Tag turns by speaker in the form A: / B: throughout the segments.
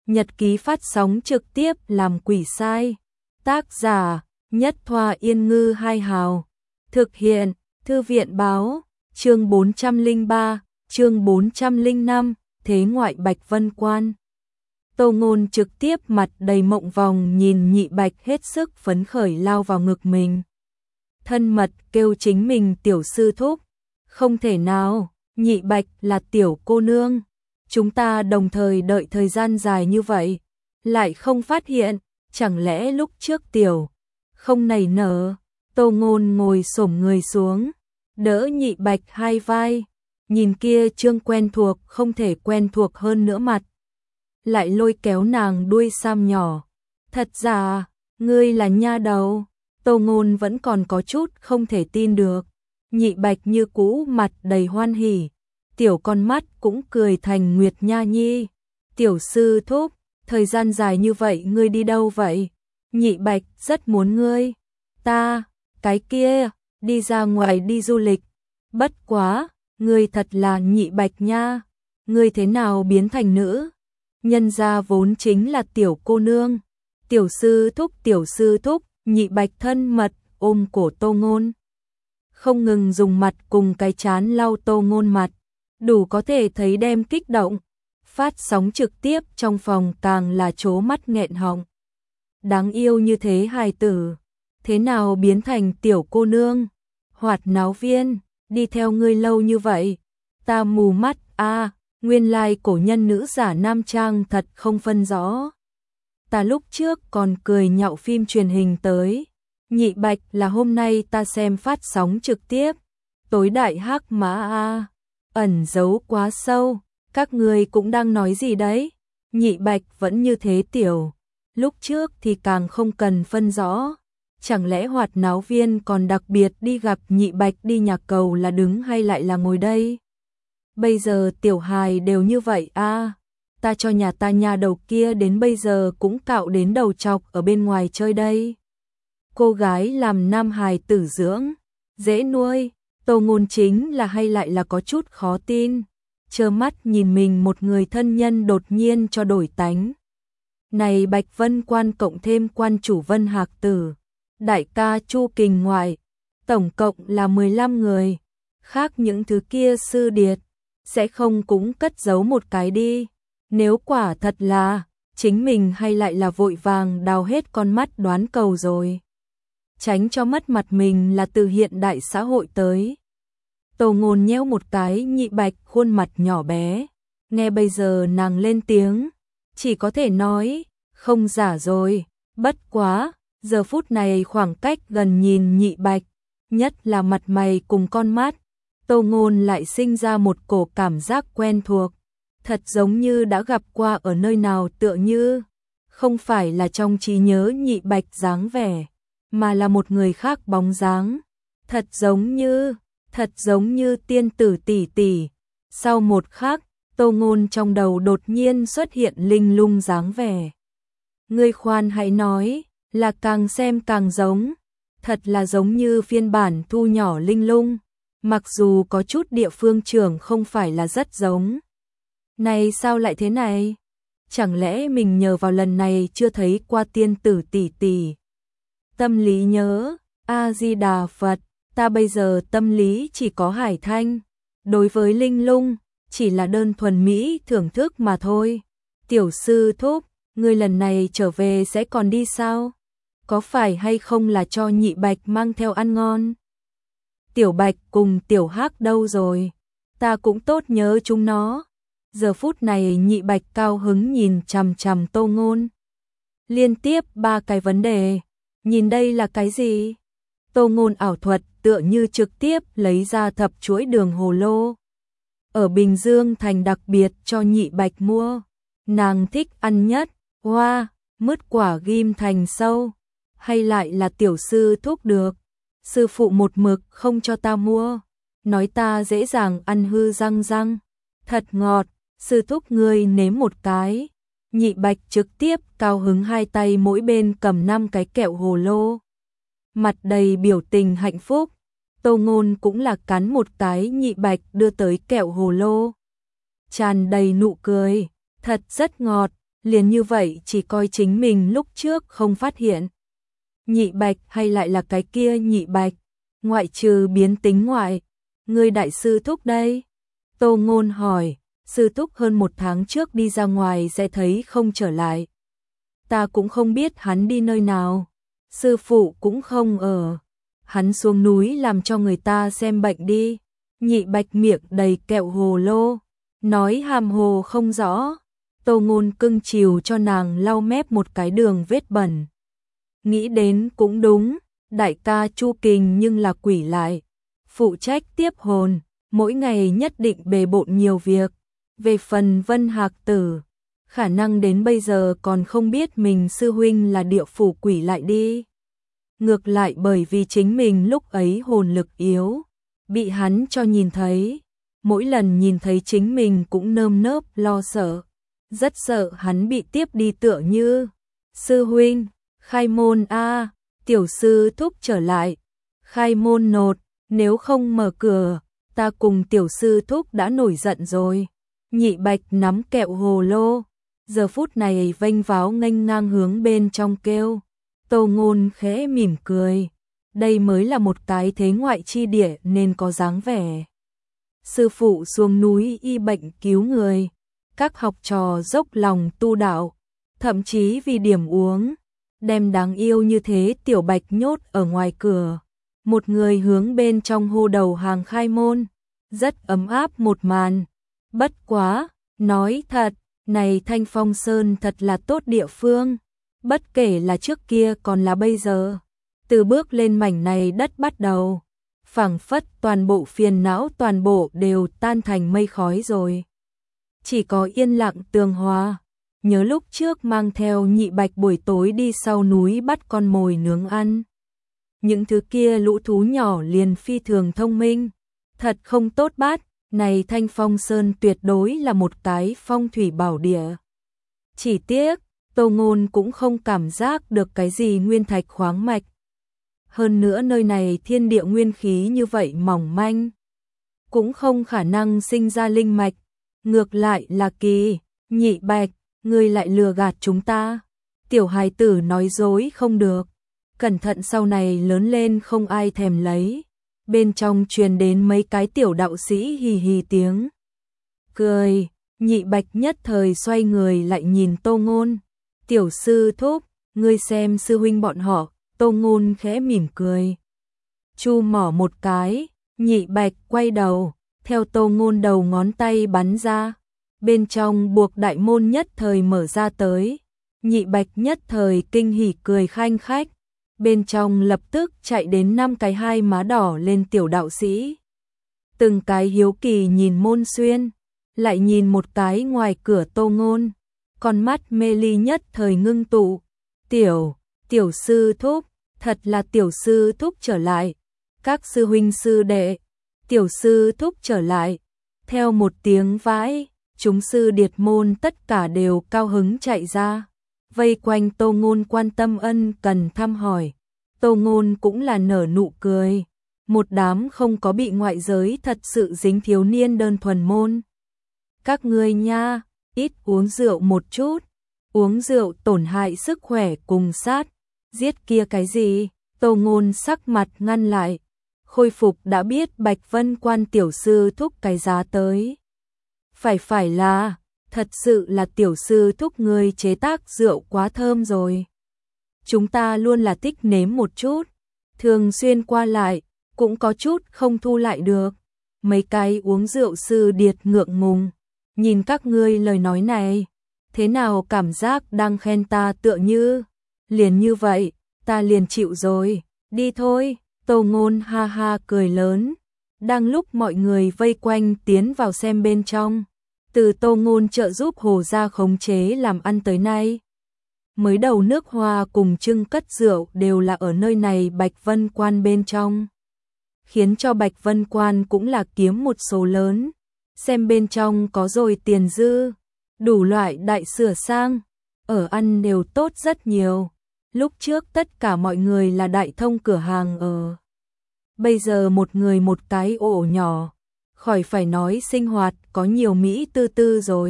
A: Nhật ký phát sóng trực tiếp làm quỷ sai. Tác giả Nhất Thoa Yên Ngư Hai Hào. Thực hiện Thư viện Báo. Chương 403, chương 405, Thế ngoại Bạch Vân Quan. Tô Ngôn trực tiếp mặt đầy mộng vòng nhìn Nhị Bạch hết sức phấn khởi lao vào ngực mình. Thân mật kêu chính mình tiểu sư thúc. Không thể nào, Nhị Bạch là tiểu cô nương. Chúng ta đồng thời đợi thời gian dài như vậy, lại không phát hiện, chẳng lẽ lúc trước tiểu không nảy nở. Tô Ngôn ngồi xổm người xuống, đỡ Nhị Bạch hai vai, nhìn kia trương quen thuộc không thể quen thuộc hơn nữa mặt. Lại lôi kéo nàng đuôi sam nhỏ. Thật ra, ngươi là nha đầu. Tô Ngôn vẫn còn có chút không thể tin được. Nhị Bạch như cũ mặt đầy hoan hỉ, tiểu con mắt cũng cười thành Nguyệt Nha Nhi. Tiểu sư thúc, thời gian dài như vậy ngươi đi đâu vậy? Nhị Bạch rất muốn ngươi. Ta, cái kia, đi ra ngoài đi du lịch. Bất quá, ngươi thật là Nhị Bạch nha. Ngươi thế nào biến thành nữ? Nhân gia vốn chính là tiểu cô nương. Tiểu sư thúc, Nhị Bạch thân mật ôm cổ Tô Ngôn, không ngừng dùng mặt cùng cái trán lau Tô Ngôn mặt, đủ có thể thấy đem kích động. Phát sóng trực tiếp trong phòng càng là trố mắt nghẹn họng. Đáng yêu như thế hài tử, thế nào biến thành tiểu cô nương? Hoạt náo viên, đi theo ngươi lâu như vậy, ta mù mắt a. Nguyên lai cổ nhân nữ giả nam trang thật không phân rõ. Ta lúc trước còn cười nhạo phim truyền hình tới. Nhị Bạch là hôm nay ta xem phát sóng trực tiếp. Tối đại hắc mã a, ẩn giấu quá sâu. Các người cũng đang nói gì đấy? Nhị Bạch vẫn như thế tiểu. Lúc trước thì càng không cần phân rõ. Chẳng lẽ hoạt náo viên còn đặc biệt đi gặp Nhị Bạch đi nhà cầu là đứng hay lại là ngồi đây? Bây giờ tiểu hài đều như vậy a. Ta cho nhà ta nhà đầu kia đến bây giờ cũng cạo đến đầu chọc ở bên ngoài chơi đây. Cô gái làm nam hài tử dưỡng, dễ nuôi. Tô Ngôn chính là hay lại là có chút khó tin. Trơ mắt nhìn mình một người thân nhân đột nhiên cho đổi tánh. Này Bạch Vân Quan cộng thêm quan chủ Vân Hạc Tử, đại ca Chu Kình ngoại, tổng cộng là 15 người. Khác những thứ kia sư điệt, sẽ không cũng cất giấu một cái đi. Nếu quả thật là, chính mình hay lại là vội vàng đào hết con mắt đoán cầu rồi. Tránh cho mất mặt mình là từ hiện đại xã hội tới. Tô Ngôn nhéo một cái Nhị Bạch khuôn mặt nhỏ bé. Nghe bây giờ nàng lên tiếng, chỉ có thể nói, không giả rồi. Bất quá, giờ phút này khoảng cách gần nhìn Nhị Bạch, nhất là mặt mày cùng con mắt, Tô Ngôn lại sinh ra một cổ cảm giác quen thuộc. Thật giống như đã gặp qua ở nơi nào, tựa như không phải là trong trí nhớ Nhị Bạch dáng vẻ, mà là một người khác bóng dáng. Thật giống như tiên tử tỷ tỷ. Sau một khắc, Tô Ngôn trong đầu đột nhiên xuất hiện linh lung dáng vẻ. Ngươi khoan hãy nói, là càng xem càng giống. Thật là giống như phiên bản thu nhỏ linh lung, mặc dù có chút địa phương trưởng không phải là rất giống. Này sao lại thế này? Chẳng lẽ mình nhờ vào lần này chưa thấy qua tiên tử tỷ tỷ? Tâm lý nhớ, A-di-đà Phật, ta bây giờ tâm lý chỉ có Hải Thanh. Đối với linh lung, chỉ là đơn thuần mỹ thưởng thức mà thôi. Tiểu sư thúc, ngươi lần này trở về sẽ còn đi sao? Có phải hay không là cho Nhị Bạch mang theo ăn ngon? Tiểu Bạch cùng Tiểu Hắc đâu rồi? Ta cũng tốt nhớ chúng nó. Giờ phút này Nhị Bạch cao hứng nhìn chằm chằm Tô Ngôn. Liên tiếp 3 cái vấn đề. Nhìn đây là cái gì? Tô Ngôn ảo thuật tựa như trực tiếp lấy ra thập chuỗi đường hồ lô. Ở Bình Dương thành đặc biệt cho Nhị Bạch mua. Nàng thích ăn nhất, hoa, mứt quả ghim thành sâu. Hay lại là tiểu sư thúc được. Sư phụ một mực không cho ta mua. Nói ta dễ dàng ăn hư răng răng. Thật ngọt, sư thúc ngươi nếm một cái. Nhị Bạch trực tiếp cao hứng hai tay mỗi bên cầm 5 cái kẹo hồ lô. Mặt đầy biểu tình hạnh phúc. Tô Ngôn cũng là cắn một cái Nhị Bạch đưa tới kẹo hồ lô. Tràn đầy nụ cười, thật rất ngọt. liền như vậy chỉ coi chính mình lúc trước không phát hiện. Nhị Bạch hay lại là cái kia Nhị Bạch, ngoại trừ biến tính ngoại, người đại sư thúc đây? Tô Ngôn hỏi, sư thúc hơn 1 tháng trước đi ra ngoài sẽ thấy không trở lại. Ta cũng không biết hắn đi nơi nào, sư phụ cũng không ở. Hắn xuống núi làm cho người ta xem bệnh đi. Nhị Bạch miệng đầy kẹo hồ lô, nói hàm hồ không rõ. Tô Ngôn cưng chiều cho nàng lau mép một cái đường vết bẩn. Nghĩ đến cũng đúng, đại ca Chu Kình nhưng là quỷ lại, phụ trách tiếp hồn, mỗi ngày nhất định bề bộn nhiều việc. Về phần Vân Hạc Tử, khả năng đến bây giờ còn không biết mình sư huynh là địa phủ quỷ lại đi. Ngược lại bởi vì chính mình lúc ấy hồn lực yếu, bị hắn cho nhìn thấy, mỗi lần nhìn thấy chính mình cũng nơm nớp lo sợ, rất sợ hắn bị tiếp đi tựa như. Sư huynh, khai môn a, tiểu sư thúc trở lại. Khai môn nột, nếu không mở cửa, ta cùng tiểu sư thúc đã nổi giận rồi. Nhị Bạch nắm kẹo hồ lô, giờ phút này vênh váo nghênh ngang hướng bên trong kêu. Tô Ngôn khẽ mỉm cười, đây mới là một cái thế ngoại chi địa nên có dáng vẻ. Sư phụ xuống núi y bệnh cứu người, các học trò dốc lòng tu đạo, thậm chí vì điểm uống, đem đáng yêu như thế tiểu Bạch nhốt ở ngoài cửa. Một người hướng bên trong hô đầu hàng khai môn, rất ấm áp một màn. Bất quá, nói thật, này Thanh Phong Sơn thật là tốt địa phương. Bất kể là trước kia còn là bây giờ, từ bước lên mảnh này đất bắt đầu, phảng phất toàn bộ phiền não toàn bộ đều tan thành mây khói rồi. Chỉ có yên lặng tường hòa. Nhớ lúc trước mang theo Nhị Bạch buổi tối đi sau núi bắt con mồi nướng ăn. Những thứ kia lũ thú nhỏ liền phi thường thông minh, thật không tốt bắt. Này Thanh Phong Sơn tuyệt đối là một cái phong thủy bảo địa. Chỉ tiếc, Tô Ngôn cũng không cảm giác được cái gì nguyên thạch khoáng mạch. Hơn nữa nơi này thiên địa nguyên khí như vậy mỏng manh, cũng không khả năng sinh ra linh mạch. Ngược lại là kỳ, Nhị Bạch, ngươi lại lừa gạt chúng ta. Tiểu hài tử nói dối không được, cẩn thận sau này lớn lên không ai thèm lấy. Bên trong truyền đến mấy cái tiểu đạo sĩ hì hì tiếng cười. Nhị Bạch nhất thời xoay người lại nhìn Tô Ngôn. Tiểu sư thúc, ngươi xem sư huynh bọn họ. Tô Ngôn khẽ mỉm cười, chu mỏ một cái. Nhị Bạch quay đầu, theo Tô Ngôn đầu ngón tay bắn ra, bên trong buộc đại môn nhất thời mở ra tới. Nhị Bạch nhất thời kinh hỉ cười khanh khách. Bên trong lập tức chạy đến 5 cái hai má đỏ lên tiểu đạo sĩ. Từng cái hiếu kỳ nhìn môn xuyên, lại nhìn một cái ngoài cửa Tô Ngôn. Con mắt mê ly nhất thời ngưng tụ. Tiểu sư thúc, thật là tiểu sư thúc trở lại. Các sư huynh sư đệ, tiểu sư thúc trở lại. Theo một tiếng vãi, chúng sư điệt môn tất cả đều cao hứng chạy ra, vây quanh Tô Ngôn quan tâm ân cần thăm hỏi. Tô Ngôn cũng là nở nụ cười, một đám không có bị ngoại giới thật sự dính thiếu niên đơn thuần môn. Các ngươi nha, ít uống rượu một chút, uống rượu tổn hại sức khỏe cùng sát, giết kia cái gì? Tô Ngôn sắc mặt ngăn lại, khôi phục đã biết Bạch Vân Quan tiểu sư thúc cái giá tới. Phải là, thật sự là tiểu sư thúc ngươi chế tác rượu quá thơm rồi. Chúng ta luôn là thích nếm một chút, thường xuyên qua lại, cũng có chút không thu lại được. Mấy cái uống rượu sư điệt ngượng ngùng, nhìn các ngươi lời nói này, thế nào cảm giác đang khen ta tựa như. Liền như vậy, ta liền chịu rồi, đi thôi. Tô Ngôn ha ha cười lớn. Đang lúc mọi người vây quanh tiến vào xem bên trong, từ Tô Ngôn trợ giúp Hồ gia khống chế làm ăn tới nay, mới đầu nước hoa cùng trưng cất rượu đều là ở nơi này Bạch Vân Quan bên trong, khiến cho Bạch Vân Quan cũng là kiếm một số lớn. Xem bên trong có rồi tiền dư, đủ loại đại sửa sang, ở ăn đều tốt rất nhiều. Lúc trước tất cả mọi người là đại thông cửa hàng ở, bây giờ một người một cái ổ nhỏ, khỏi phải nói sinh hoạt có nhiều Mỹ tư tư rồi.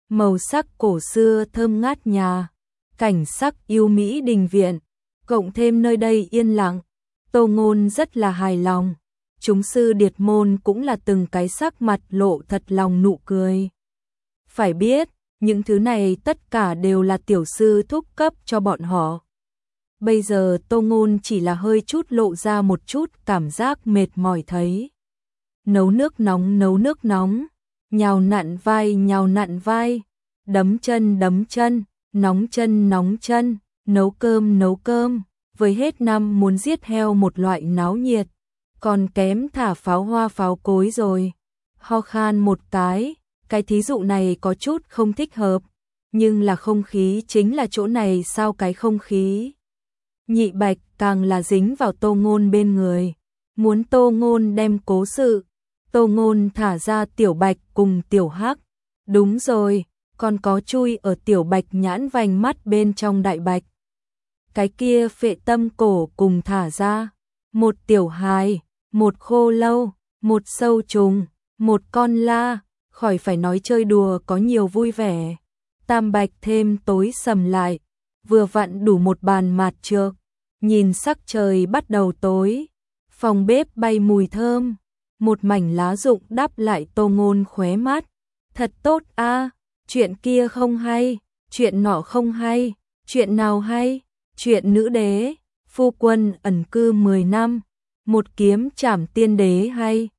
A: màu sắc cổ xưa thơm ngát nhà, cảnh sắc yêu mỹ đình viện, cộng thêm nơi đây yên lặng, Tô Ngôn rất là hài lòng. Chúng sư điệt môn cũng là từng cái sắc mặt lộ thật lòng nụ cười. Phải biết, những thứ này tất cả đều là tiểu sư thúc cấp cho bọn họ. Bây giờ Tô Ngôn chỉ là hơi chút lộ ra một chút cảm giác mệt mỏi thấy. Nấu nước nóng, nhào nặn vai, đấm chân, nóng chân, nấu cơm, với hết năm muốn giết heo một loại náo nhiệt, còn kém thả pháo hoa pháo cối rồi. Ho khan một cái thí dụ này có chút không thích hợp, nhưng là không khí chính là chỗ này sao cái không khí. Nhị Bạch càng là dính vào Tô Ngôn bên người, muốn Tô Ngôn đem cố sự. Tô Ngôn thả ra Tiểu Bạch cùng Tiểu Hắc. Đúng rồi, còn có chui ở Tiểu Bạch nhãn vành mắt bên trong Đại Bạch. Cái kia phệ tâm cổ cùng thả ra. Một tiểu hài, một khô lâu, một sâu trùng, một con la, khỏi phải nói chơi đùa có nhiều vui vẻ. Tam Bạch thêm tối sầm lại, vừa vặn đủ một bàn mạt trược. Nhìn sắc trời bắt đầu tối, phòng bếp bay mùi thơm, một mảnh lá rụng đắp lại Tô Ngôn khóe mắt. Thật tốt a, chuyện kia không hay, chuyện nọ không hay, chuyện nào hay? Chuyện nữ đế, phu quân ẩn cư 10 năm, một kiếm trảm tiên đế hay,